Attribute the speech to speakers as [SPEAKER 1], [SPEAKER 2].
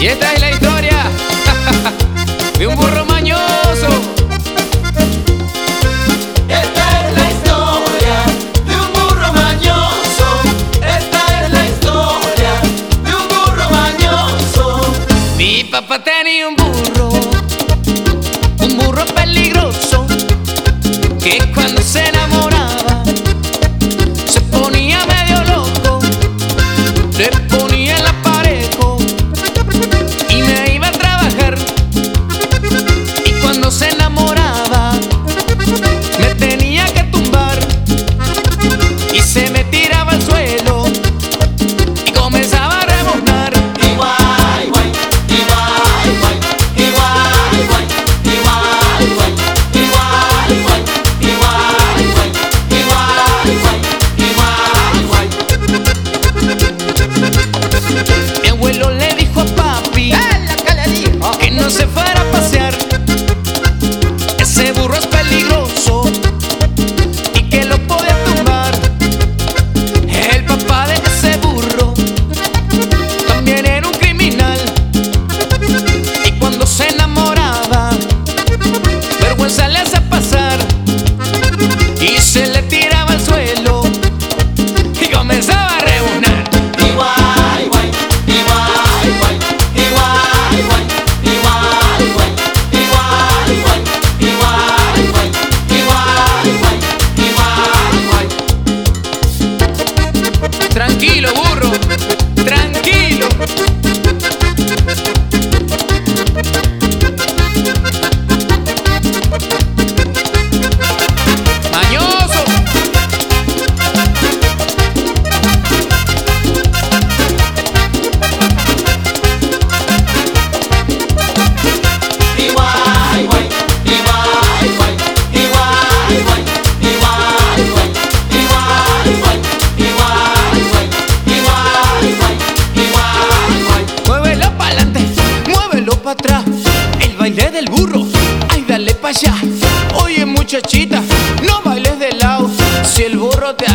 [SPEAKER 1] Y esta es la historia de un burro mañoso.
[SPEAKER 2] Esta es la historia de un burro mañoso. Esta es la historia de un burro mañoso.
[SPEAKER 1] Mi papá tenía un burro peligroso, que cuando se enamoraba se ponía medio loco. Le ponía el aparejo y me iba a trabajar, y cuando se enamoraba me tenía que tumbar, y se me tiraba al suelo y comenzaba a rebuznar.
[SPEAKER 2] Y guay, guay, y guay, guay, y guay, guay, y guay, guay, y guay, guay, y guay, guay, y guay, guay, y guay, guay.
[SPEAKER 1] Mi abuelo le dijo a papi que no se fuera a pasear, ese burro es peligroso y que lo podía tumbar. El papá de ese burro también era un criminal, y cuando se enamoraba vergüenza le hace pasar, y se le tiraba al suelo y comenzaba a rebuznar.
[SPEAKER 2] Y guay, guay, y guay, guay, y guay, guay, y guay, guay, y guay, guay, y guay, guay, y guay, guay, y guay, guay.
[SPEAKER 1] Tranquilo, burro, tranquilo. Mañoso.
[SPEAKER 2] Y guay, guay, y guay, guay, y guay, guay, y guay, guay, y guay, guay, y guay, guay, y guay, guay, y guay, guay.
[SPEAKER 1] Muévelo pa'lante, muévelo pa' atrás. El baile del burro, ay, dale pa' allá. Oye, muchachita, no bailes de lado. Si el burro te